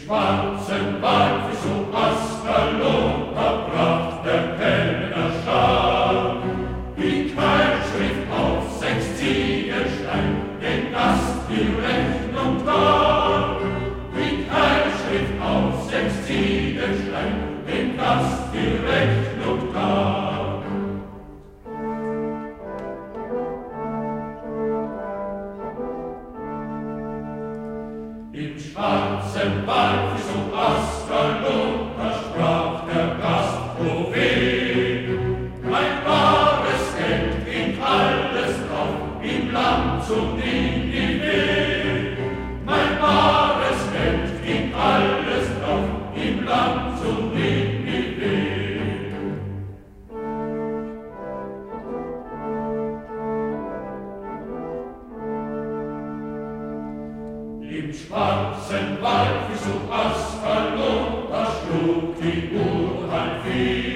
schwarzen Wald wie so Ascalon, bracht der Kellner stark. Die Keilschrift auf 6 Ziegelstein, den Gast die Rechnung dar. Die Keilschrift auf 6 Ziegelstein, den Gast die Rechnung dar. Im schwarzen Wald wie so Ascalon, da sprach der Gast, o weh, mein wahres Geld ging alles drauf, im Land zum Ninive. Mein wahres Geld ging alles drauf, im Land zum Ninive. Im schwarzen Wald wie so Ascalon, da schlug die Uhr halb 4.